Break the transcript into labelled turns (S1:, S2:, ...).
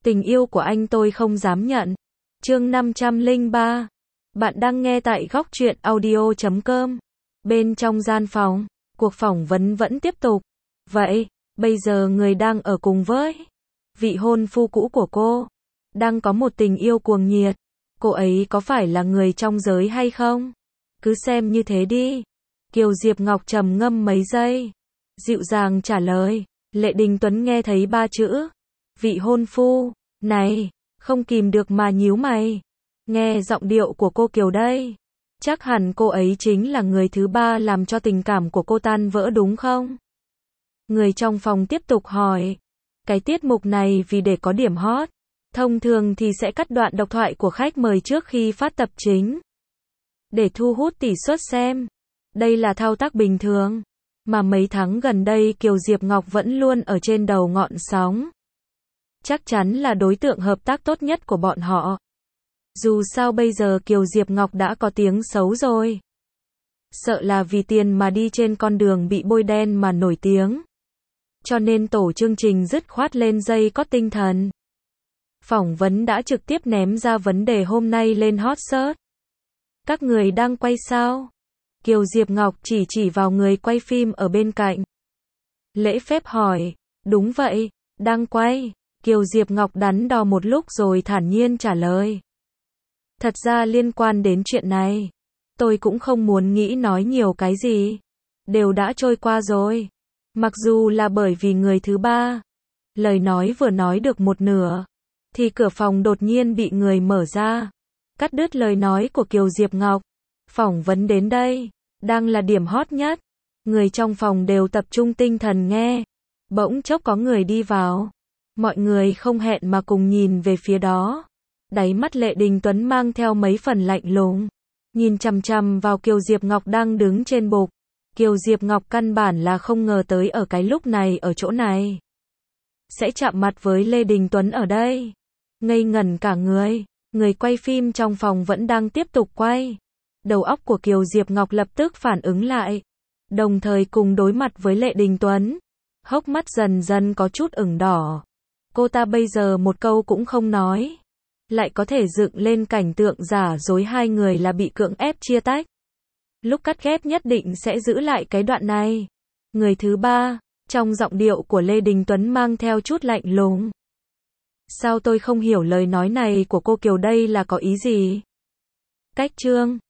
S1: Tình yêu của anh tôi không dám nhận. Chương 503. Bạn đang nghe tại góc truyện audio.com. Bên trong gian phòng, cuộc phỏng vấn vẫn tiếp tục. Vậy, bây giờ người đang ở cùng với vị hôn phu cũ của cô, đang có một tình yêu cuồng nhiệt. Cô ấy có phải là người trong giới hay không? Cứ xem như thế đi. Kiều Diệp Ngọc trầm ngâm mấy giây, dịu dàng trả lời. Lệ Đình Tuấn nghe thấy ba chữ vị hôn phu này, không kìm được mà nhíu mày. Nghe giọng điệu của cô Kiều đây, chắc hẳn cô ấy chính là người thứ ba làm cho tình cảm của cô tan vỡ đúng không? Người trong phòng tiếp tục hỏi. Cái tiết mục này vì để có điểm hot, thông thường thì sẽ cắt đoạn độc thoại của khách mời trước khi phát tập chính, để thu hút tỷ suất xem. Đây là thao tác bình thường, mà mấy tháng gần đây Kiều Diệp Ngọc vẫn luôn ở trên đầu ngọn sóng. Chắc chắn là đối tượng hợp tác tốt nhất của bọn họ. Dù sao bây giờ Kiều Diệp Ngọc đã có tiếng xấu rồi. Sợ là vì tiền mà đi trên con đường bị bôi đen mà nổi tiếng. Cho nên tổ chương trình dứt khoát lên dây có tinh thần. Phỏng vấn đã trực tiếp ném ra vấn đề hôm nay lên hot search. Các người đang quay sao? Kiều Diệp Ngọc chỉ vào người quay phim ở bên cạnh. Lễ phép hỏi. Đúng vậy, đang quay. Kiều Diệp Ngọc đắn đo một lúc rồi thản nhiên trả lời. Thật ra liên quan đến chuyện này, tôi cũng không muốn nghĩ nói nhiều cái gì. Đều đã trôi qua rồi. Mặc dù là bởi vì người thứ ba. Lời nói vừa nói được một nửa, thì cửa phòng đột nhiên bị người mở ra, cắt đứt lời nói của Kiều Diệp Ngọc. Phỏng vấn đến đây, đang là điểm hot nhất. Người trong phòng đều tập trung tinh thần nghe. Bỗng chốc có người đi vào. Mọi người không hẹn mà cùng nhìn về phía đó. Đáy mắt Lệ Đình Tuấn mang theo mấy phần lạnh lùng, nhìn chằm chằm vào Kiều Diệp Ngọc đang đứng trên bục. Kiều Diệp Ngọc căn bản là không ngờ tới ở cái lúc này ở chỗ này sẽ chạm mặt với Lê Đình Tuấn ở đây. Ngây ngẩn cả người. Người quay phim trong phòng vẫn đang tiếp tục quay. Đầu óc của Kiều Diệp Ngọc lập tức phản ứng lại, đồng thời cùng đối mặt với Lệ Đình Tuấn. Hốc mắt dần dần có chút ửng đỏ. Cô ta bây giờ một câu cũng không nói, lại có thể dựng lên cảnh tượng giả dối hai người là bị cưỡng ép chia tách. Lúc cắt ghép nhất định sẽ giữ lại cái đoạn này. Người thứ ba, trong giọng điệu của Lê Đình Tuấn mang theo chút lạnh lùng. Sao tôi không hiểu lời nói này của cô Kiều đây là có ý gì? Cách chương